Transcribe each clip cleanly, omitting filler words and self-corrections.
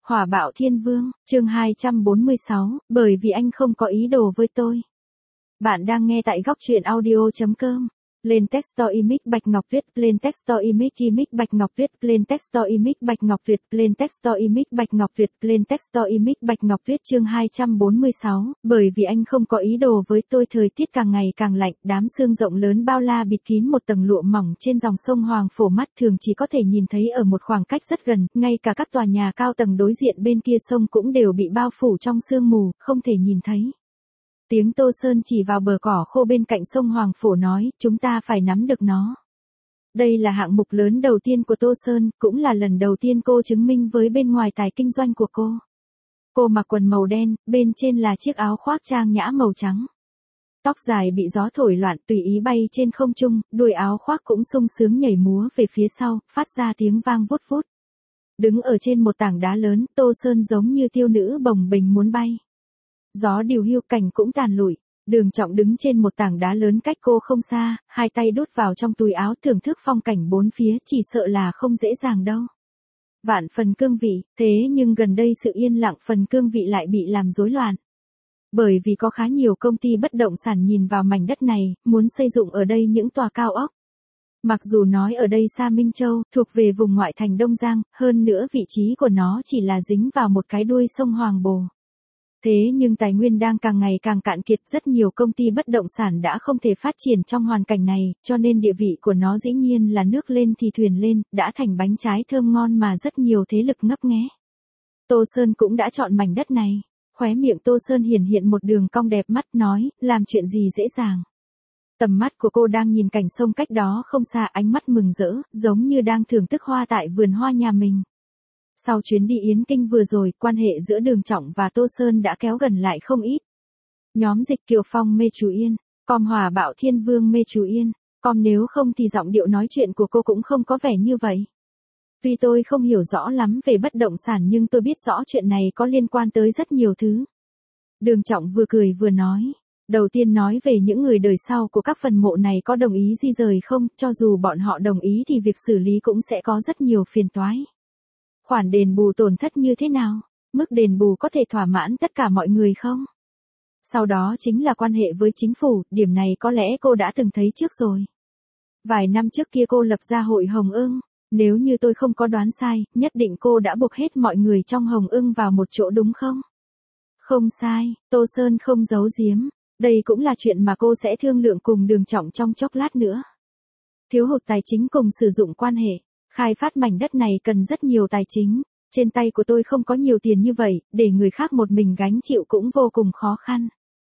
Hỏa bạo thiên vương, chương 246, bởi vì anh không có ý đồ với tôi. Bạn đang nghe tại góc truyện audio.com. Lên texto image Bạch Ngọc Tuyết, lên texto image Bạch Ngọc Tuyết, lên texto image Bạch Ngọc Tuyết, lên texto image Bạch Ngọc Tuyết, lên texto image Bạch Ngọc Tuyết chương 246, bởi vì anh không có ý đồ với tôi. Thời tiết càng ngày càng lạnh, đám sương rộng lớn bao la bịt kín một tầng lụa mỏng trên dòng sông Hoàng Phổ, mắt thường chỉ có thể nhìn thấy ở một khoảng cách rất gần, ngay cả các tòa nhà cao tầng đối diện bên kia sông cũng đều bị bao phủ trong sương mù, không thể nhìn thấy. Tiếng Tô Sơn chỉ vào bờ cỏ khô bên cạnh sông Hoàng Phổ nói, chúng ta phải nắm được nó. Đây là hạng mục lớn đầu tiên của Tô Sơn, cũng là lần đầu tiên cô chứng minh với bên ngoài tài kinh doanh của cô. Cô mặc quần màu đen, bên trên là chiếc áo khoác trang nhã màu trắng. Tóc dài bị gió thổi loạn tùy ý bay trên không trung, đuôi áo khoác cũng sung sướng nhảy múa về phía sau, phát ra tiếng vang vút vút. Đứng ở trên một tảng đá lớn, Tô Sơn giống như tiên nữ bồng bềnh muốn bay. Gió điều hiu, cảnh cũng tàn lụi. Đường Trọng đứng trên một tảng đá lớn cách cô không xa, hai tay đút vào trong túi áo thưởng thức phong cảnh bốn phía, chỉ sợ là không dễ dàng đâu. Vạn phần cương vị, thế nhưng gần đây sự yên lặng phần cương vị lại bị làm rối loạn. Bởi vì có khá nhiều công ty bất động sản nhìn vào mảnh đất này, muốn xây dựng ở đây những tòa cao ốc. Mặc dù nói ở đây xa Minh Châu, thuộc về vùng ngoại thành Đông Giang, hơn nữa vị trí của nó chỉ là dính vào một cái đuôi sông Hoàng Bồ. Thế nhưng tài nguyên đang càng ngày càng cạn kiệt, rất nhiều công ty bất động sản đã không thể phát triển trong hoàn cảnh này, cho nên địa vị của nó dĩ nhiên là nước lên thì thuyền lên, đã thành bánh trái thơm ngon mà rất nhiều thế lực ngấp nghé. Tô Sơn cũng đã chọn mảnh đất này, khóe miệng Tô Sơn hiện một đường cong đẹp mắt nói, làm chuyện gì dễ dàng. Tầm mắt của cô đang nhìn cảnh sông cách đó không xa, ánh mắt mừng rỡ, giống như đang thưởng thức hoa tại vườn hoa nhà mình. Sau chuyến đi Yến Kinh vừa rồi, quan hệ giữa Đường Trọng và Tô Sơn đã kéo gần lại không ít. Nhóm Dịch Kiều Phong mê Chú Yên, com Hỏa bạo thiên vương mê Chú Yên, com nếu không thì giọng điệu nói chuyện của cô cũng không có vẻ như vậy. Tuy tôi không hiểu rõ lắm về bất động sản nhưng tôi biết rõ chuyện này có liên quan tới rất nhiều thứ. Đường Trọng vừa cười vừa nói. Đầu tiên nói về những người đời sau của các phần mộ này có đồng ý di rời không, cho dù bọn họ đồng ý thì việc xử lý cũng sẽ có rất nhiều phiền toái. Khoản đền bù tổn thất như thế nào? Mức đền bù có thể thỏa mãn tất cả mọi người không? Sau đó chính là quan hệ với chính phủ, điểm này có lẽ cô đã từng thấy trước rồi. Vài năm trước kia cô lập ra hội Hồng Ưng, nếu như tôi không có đoán sai, nhất định cô đã buộc hết mọi người trong Hồng Ưng vào một chỗ đúng không? Không sai, Tô Sơn không giấu giếm, đây cũng là chuyện mà cô sẽ thương lượng cùng Đường Trọng trong chốc lát nữa. Thiếu hụt tài chính cùng sử dụng quan hệ. Khai phát mảnh đất này cần rất nhiều tài chính, trên tay của tôi không có nhiều tiền như vậy, để người khác một mình gánh chịu cũng vô cùng khó khăn.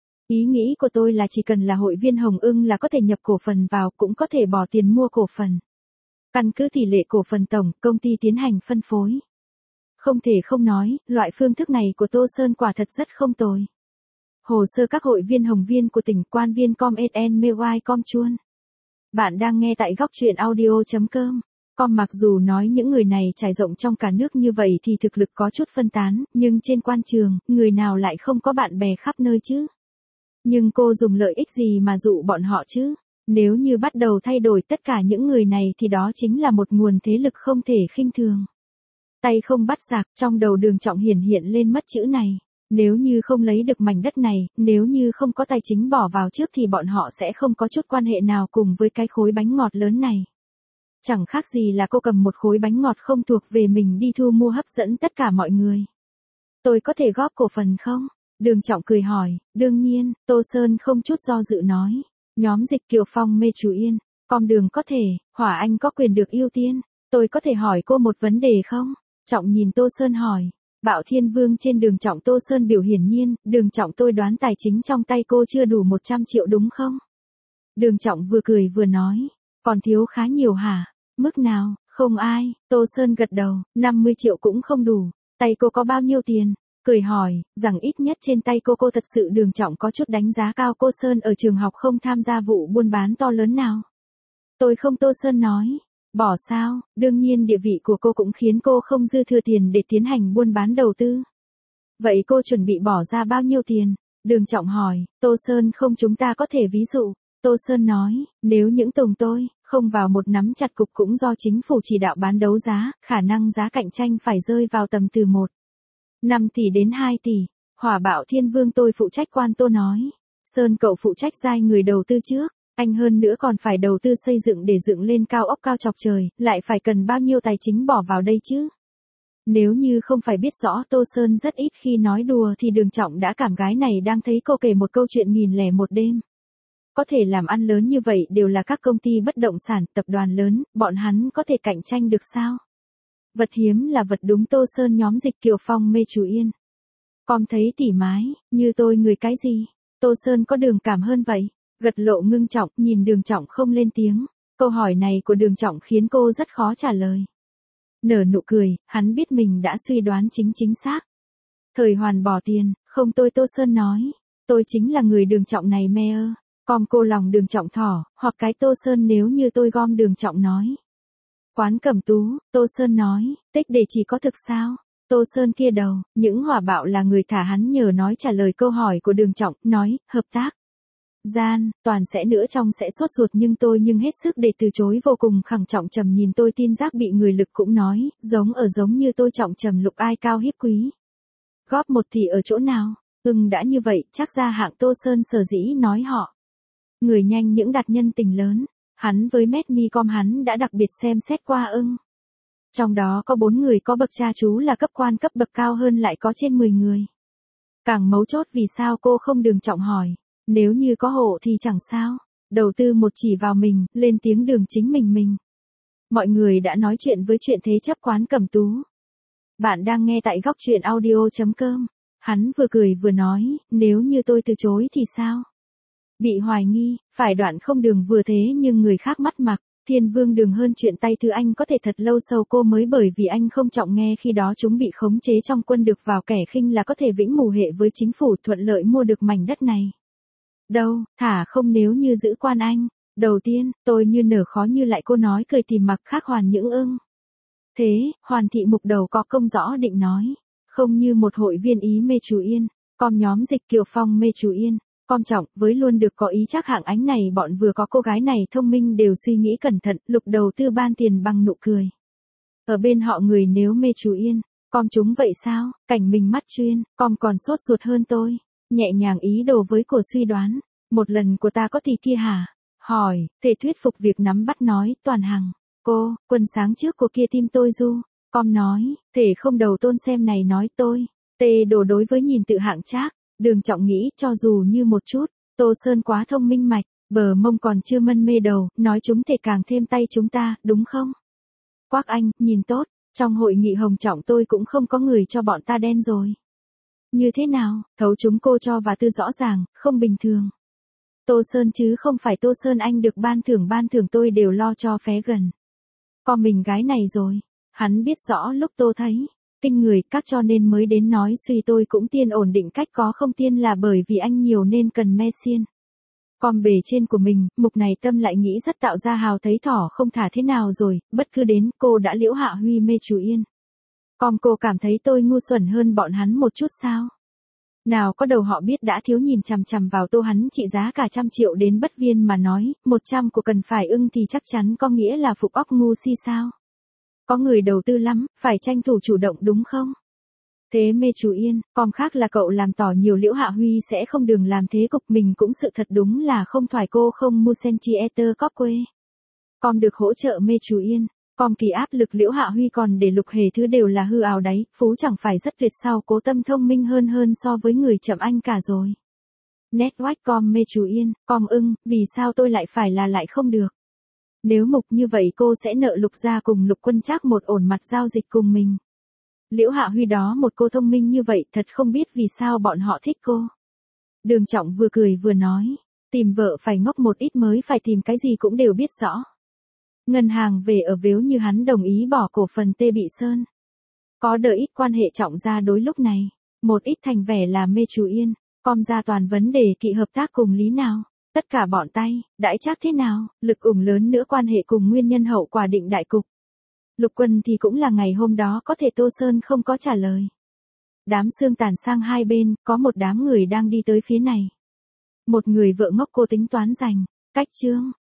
Ý nghĩ của tôi là chỉ cần là hội viên Hồng Ưng là có thể nhập cổ phần vào, cũng có thể bỏ tiền mua cổ phần. Căn cứ tỷ lệ cổ phần tổng, công ty tiến hành phân phối. Không thể không nói, loại phương thức này của Tô Sơn quả thật rất không tồi. Hồ sơ các hội viên Hồng viên của tỉnh, quan viên com sn mewai com chuan. Bạn đang nghe tại góc truyện audio.com. Com mặc dù nói những người này trải rộng trong cả nước như vậy thì thực lực có chút phân tán, nhưng trên quan trường, người nào lại không có bạn bè khắp nơi chứ? Nhưng cô dùng lợi ích gì mà dụ bọn họ chứ? Nếu như bắt đầu thay đổi tất cả những người này thì đó chính là một nguồn thế lực không thể khinh thường. Tay không bắt giặc, trong đầu Đường Trọng hiện lên mất chữ này. Nếu như không lấy được mảnh đất này, nếu như không có tài chính bỏ vào trước thì bọn họ sẽ không có chút quan hệ nào cùng với cái khối bánh ngọt lớn này. Chẳng khác gì là cô cầm một khối bánh ngọt không thuộc về mình đi thu mua hấp dẫn tất cả mọi người. Tôi có thể góp cổ phần không? Đường Trọng cười hỏi, đương nhiên, Tô Sơn không chút do dự nói. Nhóm Dịch Kiều Phong mê Chú Yên, com Đường có thể, Hỏa Anh có quyền được ưu tiên. Tôi có thể hỏi cô một vấn đề không? Trọng nhìn Tô Sơn hỏi. Bạo Thiên Vương trên Đường Trọng. Tô Sơn biểu hiển nhiên, Đường Trọng tôi đoán tài chính trong tay cô chưa đủ 100 triệu đúng không? Đường Trọng vừa cười vừa nói. Còn thiếu khá nhiều hả? Mức nào? Không ai. Tô Sơn gật đầu, 50 triệu cũng không đủ. Tay cô có bao nhiêu tiền? Cười hỏi, rằng ít nhất trên tay cô thật sự. Đường Trọng có chút đánh giá cao cô Sơn ở trường học không tham gia vụ buôn bán to lớn nào. Tôi không. Tô Sơn nói. Bỏ sao? Đương nhiên địa vị của cô cũng khiến cô không dư thừa tiền để tiến hành buôn bán đầu tư. Vậy cô chuẩn bị bỏ ra bao nhiêu tiền? Đường Trọng hỏi. Tô Sơn không, chúng ta có thể ví dụ. Tô Sơn nói, nếu những tùng tôi không vào một nắm chặt cục cũng do chính phủ chỉ đạo bán đấu giá, khả năng giá cạnh tranh phải rơi vào tầm từ 1. 5 tỷ đến 2 tỷ. Hỏa bạo thiên vương tôi phụ trách quan Tô nói. Sơn cậu phụ trách giai người đầu tư trước. Anh hơn nữa còn phải đầu tư xây dựng để dựng lên cao ốc cao chọc trời, lại phải cần bao nhiêu tài chính bỏ vào đây chứ? Nếu như không phải biết rõ Tô Sơn rất ít khi nói đùa thì Đường Trọng đã cảm gái này đang thấy cô kể một câu chuyện 1001 đêm. Có thể làm ăn lớn như vậy đều là các công ty bất động sản, tập đoàn lớn, bọn hắn có thể cạnh tranh được sao? Vật hiếm là vật đúng. Tô Sơn nhóm Dịch Kiều Phong mê chú yên. Con thấy tỉ mái, như tôi người cái gì? Tô Sơn có Đường cảm hơn vậy. Gật lộ ngưng trọng, nhìn Đường Trọng không lên tiếng. Câu hỏi này của Đường Trọng khiến cô rất khó trả lời. Nở nụ cười, hắn biết mình đã suy đoán chính xác. Thời Hoàn bỏ tiền, không tôi. Tô Sơn nói. Tôi chính là người Đường Trọng này mê ơ. Con cô lòng Đường Trọng thỏ, hoặc cái Tô Sơn nếu như tôi gom. Đường Trọng nói. Quán Cẩm Tú, Tô Sơn nói, tích để chỉ có thực sao? Tô Sơn kia đầu, những hỏa bạo là người thả hắn nhờ nói trả lời câu hỏi của Đường Trọng, nói, hợp tác. Gian, toàn sẽ nữa trong sẽ sốt ruột nhưng hết sức để từ chối vô cùng khẳng trọng trầm nhìn tôi tin giác bị người lực cũng nói, giống như tôi trọng trầm lục ai cao hiếp quý. Góp một thì ở chỗ nào? Đã như vậy, chắc ra hạng Tô Sơn sở dĩ nói họ. Người nhanh những đặt nhân tình lớn, hắn với Medmicom hắn đã đặc biệt xem xét qua Trong đó có 4 người có bậc cha chú là cấp quan cấp bậc cao hơn lại có trên 10 người. Càng mấu chốt vì sao cô không Đường Trọng hỏi. Nếu như có hộ thì chẳng sao. Đầu tư một chỉ vào mình, lên tiếng Đường chính mình. Mọi người đã nói chuyện với chuyện thế chấp quán Cẩm Tú. Bạn đang nghe tại góc truyện audio.com. Hắn vừa cười vừa nói, nếu như tôi từ chối thì sao? Bị hoài nghi, phải đoạn không Đường vừa thế nhưng người khác mắt mặc. Thiên vương Đường hơn chuyện tay thứ anh có thể thật lâu sau cô mới bởi vì anh không trọng nghe khi đó chúng bị khống chế trong quân được vào kẻ khinh là có thể vĩnh mù hệ với chính phủ thuận lợi mua được mảnh đất này. Đâu, thả không nếu như giữ quan anh. Đầu tiên, tôi như nở khó như lại cô nói cười tìm mặc khác hoàn những Thế, Hoàn thị mục đầu có công rõ định nói. Không như một hội viên ý mê chú yên, com nhóm Dịch Kiều Phong mê chú yên. Com trọng với luôn được có ý chắc hạng ánh này bọn vừa có cô gái này thông minh đều suy nghĩ cẩn thận, lục đầu tư ban tiền bằng nụ cười. Ở bên họ người nếu mê chú yên, com chúng vậy sao, cảnh mình mắt chuyên, com còn sốt ruột hơn tôi. Nhẹ nhàng ý đồ với của suy đoán, một lần của ta có thì kia hả? Hỏi, thể thuyết phục việc nắm bắt nói, toàn hằng. Cô, quân sáng trước của kia tim tôi du. Com nói, thể không đầu tôn xem này nói tôi. Tê đồ đối với nhìn tự hạng trác. Đường Trọng nghĩ cho dù như một chút, Tô Sơn quá thông minh mạch, bờ mông còn chưa mân mê đầu, nói chúng thể càng thêm tay chúng ta, đúng không? Quác anh, nhìn tốt, trong hội nghị Hồng Trọng tôi cũng không có người cho bọn ta đen rồi. Như thế nào, thấu chúng cô cho và tư rõ ràng, không bình thường. Tô Sơn chứ không phải Tô Sơn anh được ban thưởng tôi đều lo cho phé gần. Có mình gái này rồi, hắn biết rõ lúc Tô thấy. Kinh người các cho nên mới đến nói suy tôi cũng tiên ổn định cách có không tiên là bởi vì anh nhiều nên cần me xiên. Còn bề trên của mình, mục này tâm lại nghĩ rất tạo ra hào thấy thỏ không thả thế nào rồi, bất cứ đến cô đã liễu hạ huy mê chú yên. Còn cô cảm thấy tôi ngu xuẩn hơn bọn hắn một chút sao? Nào có đầu họ biết đã thiếu nhìn chằm chằm vào Tô hắn trị giá cả 100 triệu đến bất viên mà nói, 100 của cần phải thì chắc chắn có nghĩa là phục óc ngu si sao? Có người đầu tư lắm, phải tranh thủ chủ động đúng không? Thế mê chú yên, còn khác là cậu làm tỏ nhiều liễu hạ huy sẽ không Đường làm thế cục mình cũng sự thật đúng là không thoải cô không mu centimeter cóp quê. Con được hỗ trợ mê chú yên, con kỳ áp lực liễu hạ huy còn để lục hề thứ đều là hư ảo đấy, phú chẳng phải rất tuyệt sao cố tâm thông minh hơn so với người chậm anh cả rồi. Network com mê chú yên, com vì sao tôi lại phải là lại không được? Nếu mục như vậy cô sẽ nợ Lục gia cùng Lục Quân Trác một ổn mặt giao dịch cùng mình. Liễu Hạ Huy đó một cô thông minh như vậy thật không biết vì sao bọn họ thích cô. Đường Trọng vừa cười vừa nói, tìm vợ phải ngốc một ít mới phải tìm cái gì cũng đều biết rõ. Ngân hàng về ở Vếu như hắn đồng ý bỏ cổ phần Tê Bị Sơn. Có đợi ít quan hệ Trọng gia đối lúc này, một ít thành vẻ là mê chú yên, com ra toàn vấn đề kỵ hợp tác cùng lý nào. Tất cả bọn tay, đãi chắc thế nào, lực ủng lớn nữa quan hệ cùng nguyên nhân hậu quả định đại cục. Lục Quân thì cũng là ngày hôm đó có thể Tô Sơn không có trả lời. Đám xương tàn sang hai bên, có một đám người đang đi tới phía này. Một người vợ ngốc cô tính toán giành, cách chương,